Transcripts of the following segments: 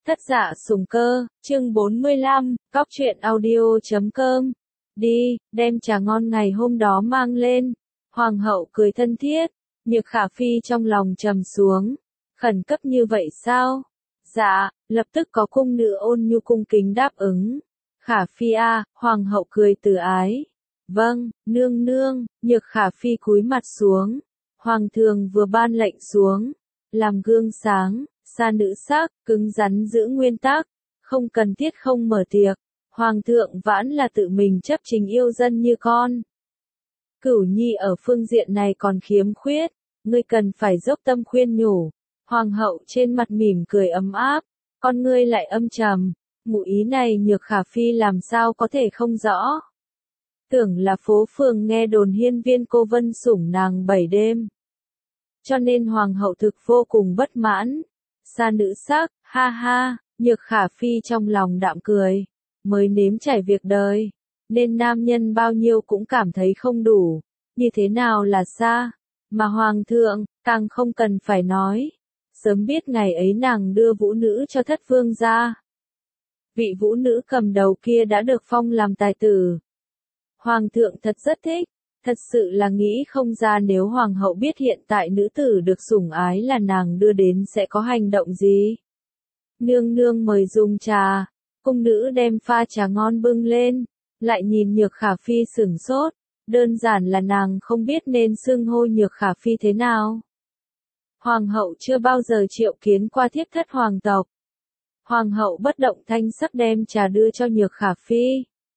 Thất Dạ Sủng Cơ, chương 45, Cóc truyện audio.com. Đi, đem trà ngon ngày hôm đó mang lên. Hoàng hậu cười thân thiết, Nhược Khả Phi trong lòng trầm xuống. Khẩn cấp như vậy sao? Dạ, lập tức có cung nữ ôn nhu cung kính đáp ứng. Khả Phi a, Hoàng hậu cười từ ái. Vâng, nương nương, Nhược Khả Phi cúi mặt xuống. Hoàng thượng vừa ban lệnh xuống. Làm gương sáng, xa nữ sắc, cứng rắn giữ nguyên tắc, không cần thiết không mở tiệc. Hoàng thượng vãn là tự mình chấp chính yêu dân như con. Cửu Nhi ở phương diện này còn khiếm khuyết, ngươi cần phải dốc tâm khuyên nhủ. Hoàng hậu trên mặt mỉm cười ấm áp, con ngươi lại âm trầm, ngụ ý này Nhược Khả Phi làm sao có thể không rõ. Tưởng là phố phường nghe đồn hiên viên cô vân sủng nàng 7 đêm. Cho nên hoàng hậu thực vô cùng bất mãn. Xa nữ sắc, ha ha, Nhược Khả Phi trong lòng đạm cười. Mới nếm trải việc đời, nên nam nhân bao nhiêu cũng cảm thấy không đủ. Như thế nào là xa? Mà hoàng thượng, càng không cần phải nói. Sớm biết ngày ấy nàng đưa vũ nữ cho thất vương ra. Vị vũ nữ cầm đầu kia đã được phong làm tài tử. Hoàng thượng thật rất thích. Thật sự là nghĩ không ra nếu hoàng hậu biết hiện tại nữ tử được sủng ái là nàng đưa đến sẽ có hành động gì. Nương nương mời dùng trà, cung nữ đem pha trà ngon bưng lên, lại nhìn Nhược Khả Phi sửng sốt, đơn giản là nàng không biết nên xưng hô Nhược Khả Phi thế nào. Hoàng hậu chưa bao giờ triệu kiến qua thiếp thất hoàng tộc. Hoàng hậu bất động thanh sắc đem trà đưa cho Nhược Khả Phi.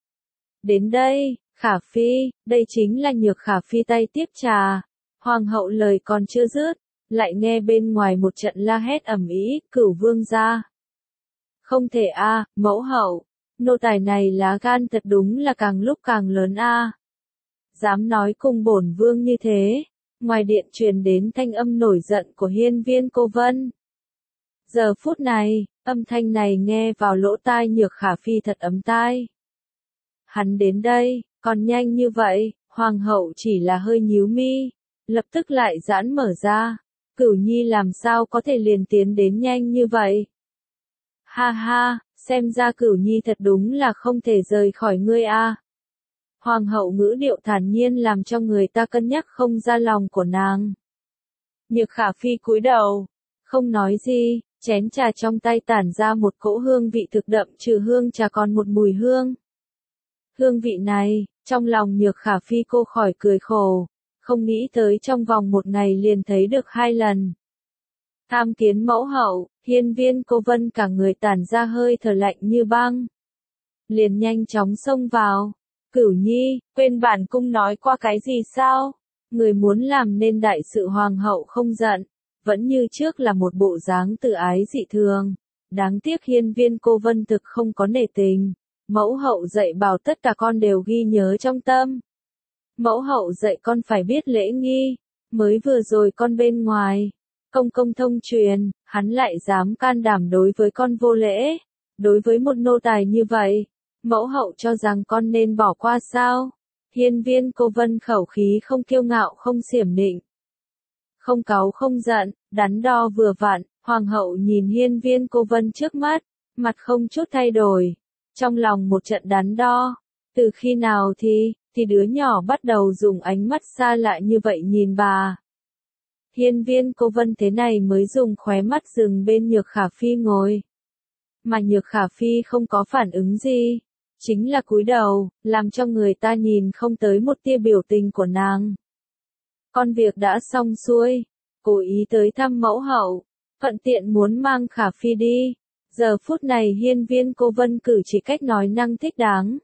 Đến đây. Khả Phi, đây chính là Nhược Khả Phi tay tiếp trà. Hoàng hậu lời còn chưa dứt, lại nghe bên ngoài một trận la hét ầm ĩ, Cửu vương gia. Không thể a, mẫu hậu, nô tài này lá gan thật đúng là càng lúc càng lớn a. Dám nói cùng bổn vương như thế, ngoài điện truyền đến thanh âm nổi giận của hiên viên cô vân. Giờ phút này, âm thanh này nghe vào lỗ tai Nhược Khả Phi thật ấm tai. Hắn đến đây. Còn nhanh như vậy, hoàng hậu chỉ là hơi nhíu mi, lập tức lại giãn mở ra. Cửu Nhi làm sao có thể liền tiến đến nhanh như vậy? Ha ha, xem ra Cửu Nhi thật đúng là không thể rời khỏi ngươi a. Hoàng hậu ngữ điệu thản nhiên làm cho người ta cân nhắc không ra lòng của nàng. Nhược Khả Phi cúi đầu, không nói gì, chén trà trong tay tản ra một cỗ hương vị thực đậm, trừ hương trà còn một mùi hương. Hương vị này, trong lòng Nhược Khả Phi cô khỏi cười khổ, không nghĩ tới trong vòng một ngày liền thấy được 2 lần. Tham kiến mẫu hậu, hiên viên cô vân cả người tản ra hơi thở lạnh như băng. Liền nhanh chóng xông vào. Cửu Nhi, quên bản cung nói qua cái gì sao? Người muốn làm nên đại sự hoàng hậu không giận, vẫn như trước là một bộ dáng tự ái dị thường. Đáng tiếc hiên viên cô vân thực không có nể tình. Mẫu hậu dạy bảo tất cả con đều ghi nhớ trong tâm. Mẫu hậu dạy con phải biết lễ nghi. Mới vừa rồi con bên ngoài, công công thông truyền, hắn lại dám can đảm đối với con vô lễ. Đối với một nô tài như vậy, mẫu hậu cho rằng con nên bỏ qua sao? Hiên viên cô vân khẩu khí không kiêu ngạo không xiểm nịnh. Không cáu không giận, đắn đo vừa vặn, hoàng hậu nhìn hiên viên cô vân trước mắt, mặt không chút thay đổi. Trong lòng một trận đắn đo, từ khi nào thì đứa nhỏ bắt đầu dùng ánh mắt xa lạ như vậy nhìn bà. Hiên viên cô vân thế này mới dùng khóe mắt dừng bên Nhược Khả Phi ngồi. Mà Nhược Khả Phi không có phản ứng gì, chính là cúi đầu, làm cho người ta nhìn không tới một tia biểu tình của nàng. Con việc đã xong xuôi, cố ý tới thăm mẫu hậu, thuận tiện muốn mang Khả Phi đi. Giờ phút này hiên viên cô vân cử chỉ cách nói năng thích đáng.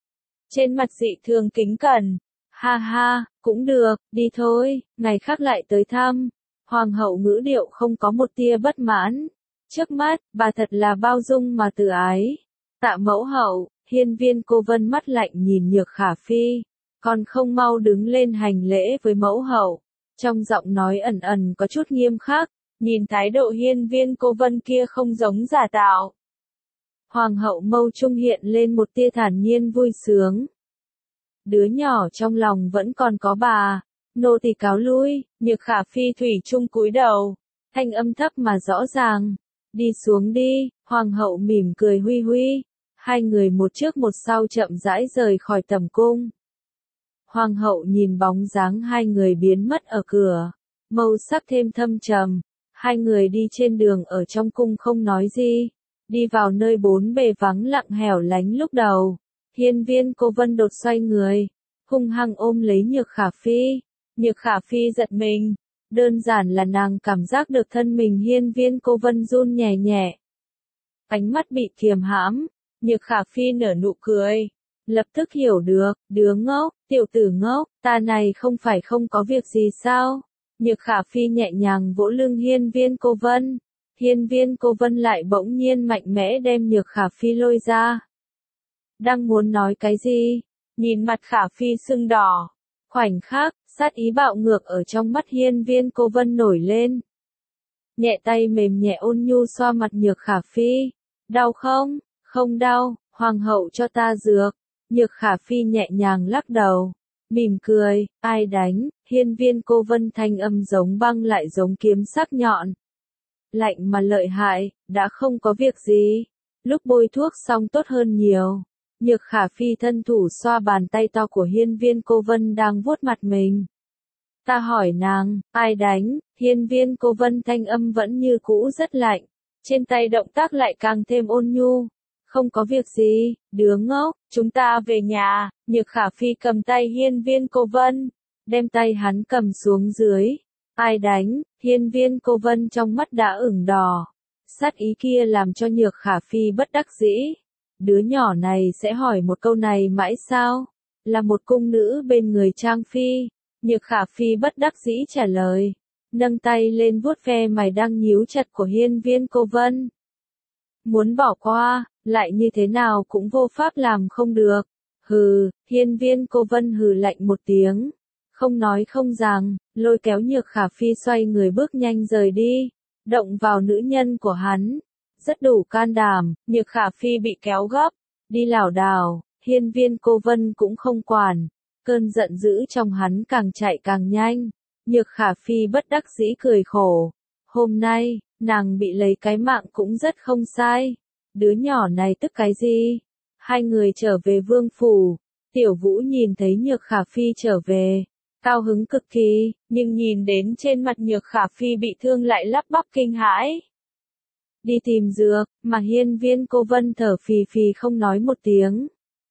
Trên mặt dị thường kính cẩn. Ha ha, cũng được, đi thôi, ngày khác lại tới thăm. Hoàng hậu ngữ điệu không có một tia bất mãn. Trước mắt, bà thật là bao dung mà từ ái. Tạ mẫu hậu, hiên viên cô vân mắt lạnh nhìn Nhược Khả Phi. Còn không mau đứng lên hành lễ với mẫu hậu. Trong giọng nói ẩn ẩn có chút nghiêm khắc. Nhìn thái độ hiên viên cô vân kia không giống giả tạo. Hoàng hậu mâu trung hiện lên một tia thản nhiên vui sướng. Đứa nhỏ trong lòng vẫn còn có bà. Nô tỳ cáo lui. Nhược Khả Phi thủy chung cúi đầu. Thanh âm thấp mà rõ ràng. Đi xuống đi, hoàng hậu mỉm cười huy huy. Hai người một trước một sau chậm rãi rời khỏi tầm cung. Hoàng hậu nhìn bóng dáng hai người biến mất ở cửa, màu sắc thêm thâm trầm. Hai người đi trên đường ở trong cung không nói gì, đi vào nơi bốn bề vắng lặng hẻo lánh lúc đầu. Hiên Viên Cô Vân đột xoay người, hung hăng ôm lấy Nhược Khả Phi. Nhược Khả Phi giật mình, đơn giản là nàng cảm giác được thân mình Hiên Viên Cô Vân run nhẹ nhẹ. Ánh mắt bị kiềm hãm, Nhược Khả Phi nở nụ cười, lập tức hiểu được, đứa ngốc, tiểu tử ngốc, ta này không phải không có việc gì sao? Nhược Khả Phi nhẹ nhàng vỗ lưng Hiên Viên Cô Vân. Hiên Viên Cô Vân lại bỗng nhiên mạnh mẽ đem Nhược Khả Phi lôi ra. Đang muốn nói cái gì? Nhìn mặt Khả Phi sưng đỏ. Khoảnh khắc, sát ý bạo ngược ở trong mắt Hiên Viên Cô Vân nổi lên. Nhẹ tay mềm nhẹ ôn nhu xoa mặt Nhược Khả Phi. Đau không? Không đau, hoàng hậu cho ta dược. Nhược Khả Phi nhẹ nhàng lắc đầu. Mỉm cười, ai đánh? Hiên Viên Cô Vân thanh âm giống băng lại giống kiếm sắc nhọn. Lạnh mà lợi hại, đã không có việc gì. Lúc bôi thuốc xong tốt hơn nhiều. Nhược Khả Phi thân thủ xoa bàn tay to của Hiên Viên Cô Vân đang vuốt mặt mình. Ta hỏi nàng, ai đánh? Hiên Viên Cô Vân thanh âm vẫn như cũ rất lạnh. Trên tay động tác lại càng thêm ôn nhu. Không có việc gì, đứa ngốc, chúng ta về nhà. Nhược Khả Phi cầm tay Hiên Viên Cô Vân, đem tay hắn cầm xuống dưới. Ai đánh? Hiên Viên Cô Vân trong mắt đã ửng đỏ. Sát ý kia làm cho Nhược Khả Phi bất đắc dĩ. Đứa nhỏ này sẽ hỏi một câu này mãi sao? Là một cung nữ bên người Trang Phi. Nhược Khả Phi bất đắc dĩ trả lời. Nâng tay lên vuốt ve mày đang nhíu chặt của Hiên Viên Cô Vân. Muốn bỏ qua, lại như thế nào cũng vô pháp làm không được. Hừ, Hiên Viên Cô Vân hừ lạnh một tiếng. Không nói không rằng, lôi kéo Nhược Khả Phi xoay người bước nhanh rời đi. Động vào nữ nhân của hắn. Rất đủ can đảm, Nhược Khả Phi bị kéo gấp. Đi lảo đảo, Hiên Viên Cô Vân cũng không quản. Cơn giận dữ trong hắn càng chạy càng nhanh. Nhược Khả Phi bất đắc dĩ cười khổ. Hôm nay, nàng bị lấy cái mạng cũng rất không sai. Đứa nhỏ này tức cái gì? Hai người trở về vương phủ. Tiểu Vũ nhìn thấy Nhược Khả Phi trở về. Cao hứng cực kỳ, nhưng nhìn đến trên mặt Nhược Khả Phi bị thương lại lắp bắp kinh hãi. Đi tìm dược, mà Hiên Viên Cô Vân thở phì phì không nói một tiếng.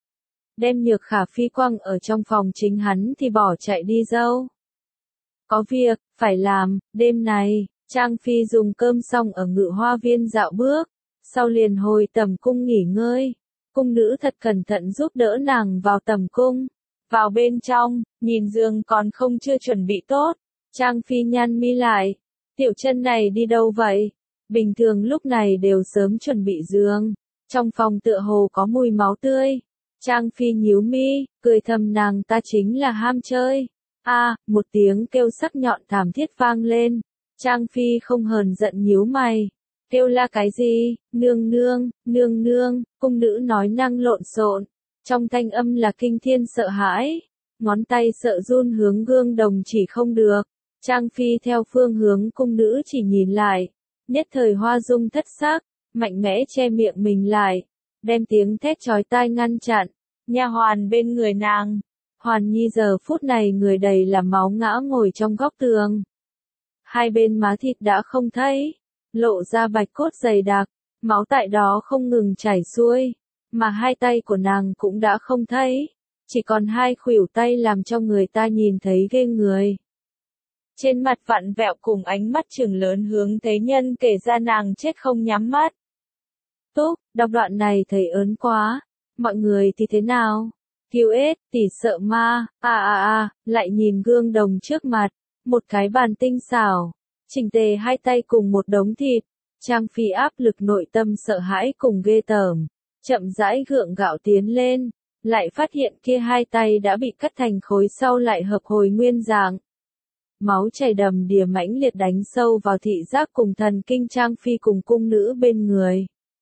Đem Nhược Khả Phi quăng ở trong phòng chính hắn thì bỏ chạy đi dâu. Có việc, phải làm, đêm này, Trang Phi dùng cơm xong ở Ngự Hoa Viên dạo bước, sau liền hồi tầm cung nghỉ ngơi. Cung nữ thật cẩn thận giúp đỡ nàng vào tầm cung. Vào bên trong, nhìn giường còn không chưa chuẩn bị tốt. Trang Phi nhăn mi lại. Tiểu chân này đi đâu vậy? Bình thường lúc này đều sớm chuẩn bị giường. Trong phòng tựa hồ có mùi máu tươi. Trang Phi nhíu mi, cười thầm nàng ta chính là ham chơi. Một tiếng kêu sắc nhọn thảm thiết vang lên. Trang Phi không hờn giận nhíu mày. Kêu la cái gì? Nương nương, nương nương, cung nữ nói năng lộn xộn. Trong thanh âm là kinh thiên sợ hãi. Ngón tay sợ run hướng gương đồng chỉ không được. Trang Phi theo phương hướng cung nữ chỉ nhìn lại. Nhất thời hoa dung thất sắc, mạnh mẽ che miệng mình lại. Đem tiếng thét chói tai ngăn chặn. Nha hoàn bên người nàng. Hoàn Nhi giờ phút này người đầy là máu ngã ngồi trong góc tường. Hai bên má thịt đã không thấy. Lộ ra bạch cốt dày đặc. Máu tại đó không ngừng chảy xuôi. Mà hai tay của nàng cũng đã không thấy. Chỉ còn hai khuỷu tay làm cho người ta nhìn thấy ghê người. Trên mặt vặn vẹo cùng ánh mắt trừng lớn hướng Thế Nhân kể ra nàng chết không nhắm mắt. Túc, đọc đoạn này thấy ớn quá. Mọi người thì thế nào? Kiều ết, tỷ sợ ma, lại nhìn gương đồng trước mặt. Một cái bàn tinh xảo. Chỉnh tề hai tay cùng một đống thịt. Trang Phi áp lực nội tâm sợ hãi cùng ghê tởm. Chậm rãi gượng gạo tiến lên. Lại phát hiện kia hai tay đã bị cắt thành khối sau lại hợp hồi nguyên dạng. Máu chảy đầm đìa mãnh liệt đánh sâu vào thị giác cùng thần kinh Trang Phi cùng cung nữ bên người.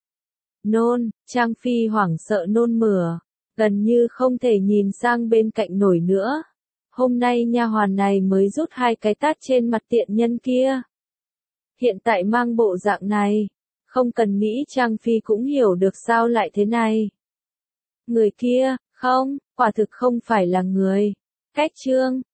Nôn, Trang Phi hoảng sợ nôn mửa, gần như không thể nhìn sang bên cạnh nổi nữa. Hôm nay nha hoàn này mới rút hai cái tát trên mặt tiện nhân kia. Hiện tại mang bộ dạng này, Không cần Mỹ Trang Phi cũng hiểu được sao lại thế này. Người kia, không, quả thực không phải là người. Cách Trương